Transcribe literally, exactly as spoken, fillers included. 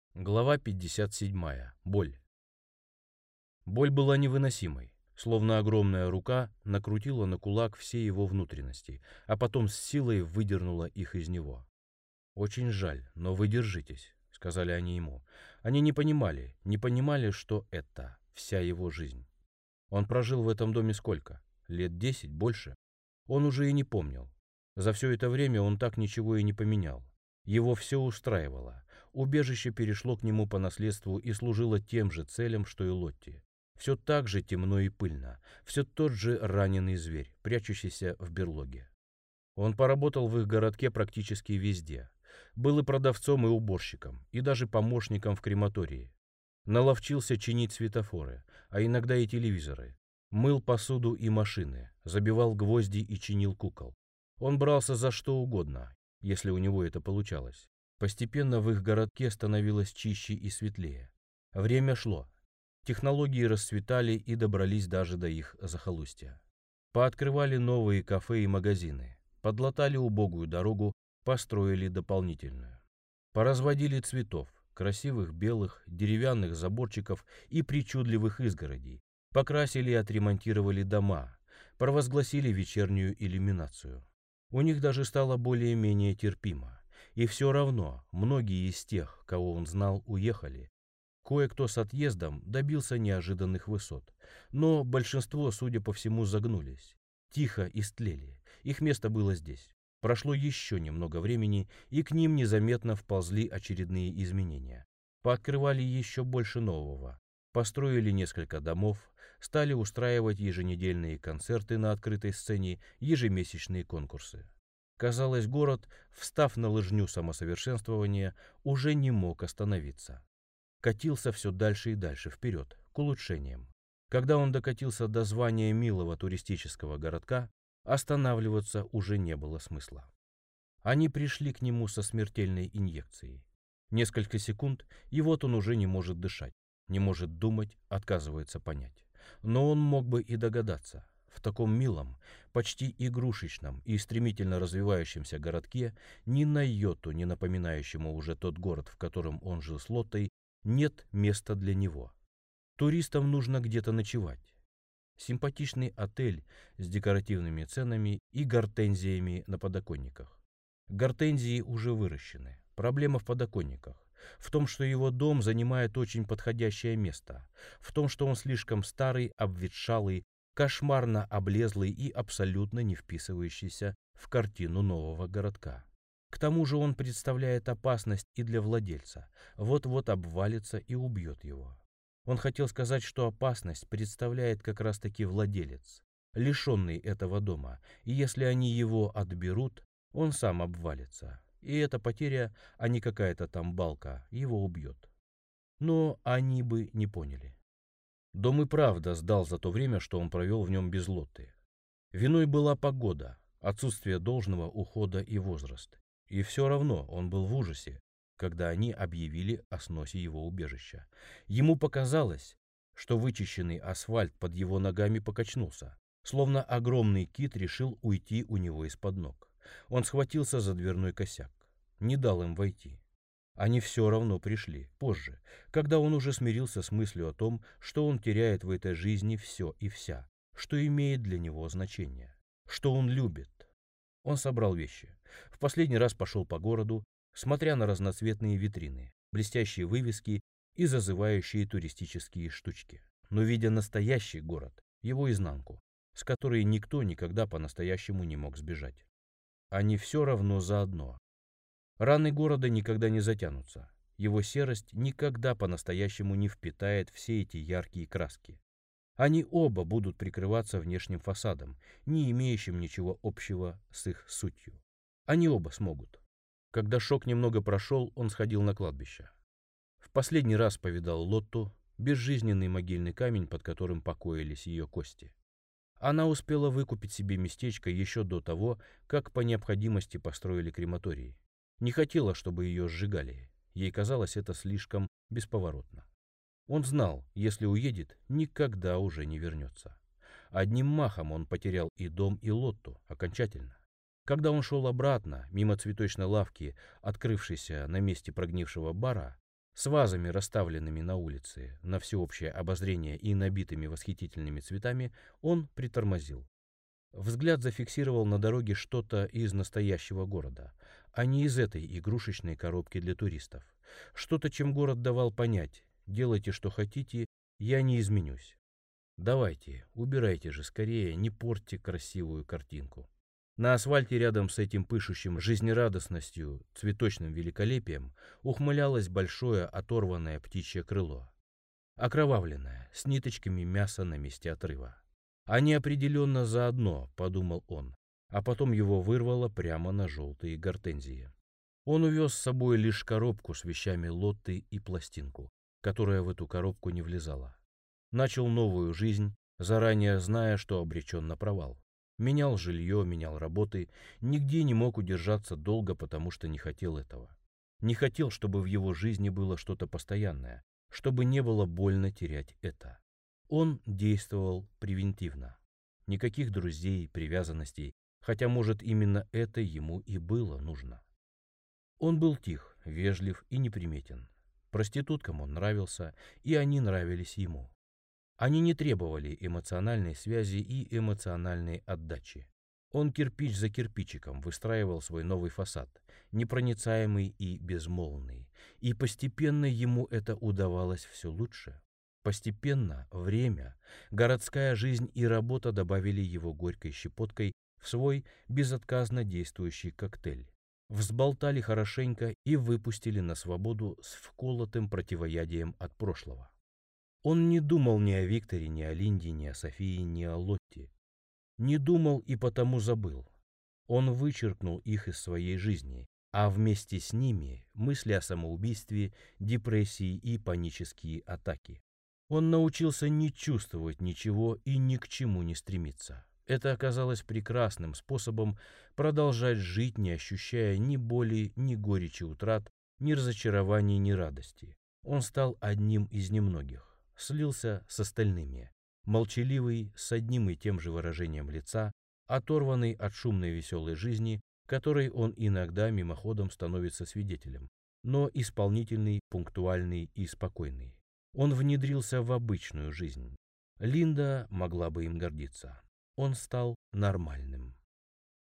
Глава пятьдесят семь. Боль. Боль была невыносимой, словно огромная рука накрутила на кулак все его внутренности, а потом с силой выдернула их из него. «Очень жаль, но вы держитесь», — сказали они ему. Они не понимали, не понимали, что это вся его жизнь. Он прожил в этом доме сколько? Лет десять, больше? Он уже и не помнил. За все это время он так ничего и не поменял. Его все устраивало. Убежище перешло к нему по наследству и служило тем же целям, что и Лотти. Все так же темно и пыльно, все тот же раненый зверь, прячущийся в берлоге. Он поработал в их городке практически везде. Был и продавцом, и уборщиком, и даже помощником в крематории. Наловчился чинить светофоры, а иногда и телевизоры. Мыл посуду и машины, забивал гвозди и чинил кукол. Он брался за что угодно, если у него это получалось. Постепенно в их городке становилось чище и светлее. Время шло. Технологии расцветали и добрались даже до их захолустья. Пооткрывали новые кафе и магазины, подлатали убогую дорогу, построили дополнительную. Поразводили цветов, красивых белых, деревянных заборчиков и причудливых изгородей, покрасили и отремонтировали дома, провозгласили вечернюю иллюминацию. У них даже стало более-менее терпимо. И все равно многие из тех, кого он знал, уехали. Кое-кто с отъездом добился неожиданных высот, но большинство, судя по всему, загнулись. Тихо истлели, их место было здесь. Прошло еще немного времени, и к ним незаметно вползли очередные изменения. Пооткрывали еще больше нового. Построили несколько домов, стали устраивать еженедельные концерты на открытой сцене, ежемесячные конкурсы. Казалось, город, встав на лыжню самосовершенствования, уже не мог остановиться. Катился все дальше и дальше вперед, к улучшениям. Когда он докатился до звания милого туристического городка, останавливаться уже не было смысла. Они пришли к нему со смертельной инъекцией. Несколько секунд, и вот он уже не может дышать, не может думать, отказывается понять. Но он мог бы и догадаться. В таком милом, почти игрушечном и стремительно развивающемся городке, ни на йоту, не напоминающему уже тот город, в котором он жил с Лоттой, нет места для него. Туристам нужно где-то ночевать. Симпатичный отель с декоративными ценами и гортензиями на подоконниках. Гортензии уже выращены. Проблема в подоконниках. В том, что его дом занимает очень подходящее место. В том, что он слишком старый, обветшалый, кошмарно облезлый и абсолютно не вписывающийся в картину нового городка. К тому же он представляет опасность и для владельца. Вот-вот обвалится и убьет его. Он хотел сказать, что опасность представляет как раз-таки владелец, лишенный этого дома, и если они его отберут, он сам обвалится. И эта потеря, а не какая-то там балка, его убьет. Но они бы не поняли. Дом и правда сдал за то время, что он провел в нем без Лотты. Виной была погода, отсутствие должного ухода и возраст. И все равно он был в ужасе, когда они объявили о сносе его убежища. Ему показалось, что вычищенный асфальт под его ногами покачнулся, словно огромный кит решил уйти у него из-под ног. Он схватился за дверной косяк, не дал им войти. Они все равно пришли, позже, когда он уже смирился с мыслью о том, что он теряет в этой жизни все и вся, что имеет для него значение, что он любит. Он собрал вещи, в последний раз пошел по городу, смотря на разноцветные витрины, блестящие вывески и зазывающие туристические штучки, но видя настоящий город, его изнанку, с которой никто никогда по-настоящему не мог сбежать. Они все равно заодно. Раны города никогда не затянутся, его серость никогда по-настоящему не впитает все эти яркие краски. Они оба будут прикрываться внешним фасадом, не имеющим ничего общего с их сутью. Они оба смогут. Когда шок немного прошел, он сходил на кладбище. В последний раз повидал Лотту, безжизненный могильный камень, под которым покоились ее кости. Она успела выкупить себе местечко еще до того, как по необходимости построили крематорий. Не хотела, чтобы ее сжигали. Ей казалось это слишком бесповоротно. Он знал, если уедет, никогда уже не вернется. Одним махом он потерял и дом, и Лотту окончательно. Когда он шел обратно, мимо цветочной лавки, открывшейся на месте прогнившего бара, с вазами, расставленными на улице, на всеобщее обозрение и набитыми восхитительными цветами, он притормозил. Взгляд зафиксировал на дороге что-то из настоящего города, а не из этой игрушечной коробки для туристов. Что-то, чем город давал понять: делайте, что хотите, я не изменюсь. Давайте, убирайте же скорее, не портьте красивую картинку. На асфальте рядом с этим пышущим жизнерадостностью, цветочным великолепием ухмылялось большое оторванное птичье крыло, окровавленное, с ниточками мяса на месте отрыва. «Они определенно заодно», — подумал он, а потом его вырвало прямо на желтые гортензии. Он увез с собой лишь коробку с вещами Лотты и пластинку, которая в эту коробку не влезала. Начал новую жизнь, заранее зная, что обречен на провал. Менял жилье, менял работы, нигде не мог удержаться долго, потому что не хотел этого. Не хотел, чтобы в его жизни было что-то постоянное, чтобы не было больно терять это. Он действовал превентивно. Никаких друзей, привязанностей, хотя, может, именно это ему и было нужно. Он был тих, вежлив и неприметен. Проституткам он нравился, и они нравились ему. Они не требовали эмоциональной связи и эмоциональной отдачи. Он кирпич за кирпичиком выстраивал свой новый фасад, непроницаемый и безмолвный, и постепенно ему это удавалось все лучше. Постепенно время, городская жизнь и работа добавили его горькой щепоткой в свой безотказно действующий коктейль. Взболтали хорошенько и выпустили на свободу с вколотым противоядием от прошлого. Он не думал ни о Викторе, ни о Линде, ни о Софии, ни о Лотте. Не думал и потому забыл. Он вычеркнул их из своей жизни, а вместе с ними мысли о самоубийстве, депрессии и панические атаки. Он научился не чувствовать ничего и ни к чему не стремиться. Это оказалось прекрасным способом продолжать жить, не ощущая ни боли, ни горечи утрат, ни разочарований, ни радости. Он стал одним из немногих, слился с остальными, молчаливый, с одним и тем же выражением лица, оторванный от шумной веселой жизни, которой он иногда мимоходом становится свидетелем, но исполнительный, пунктуальный и спокойный. Он внедрился в обычную жизнь. Линда могла бы им гордиться. Он стал нормальным.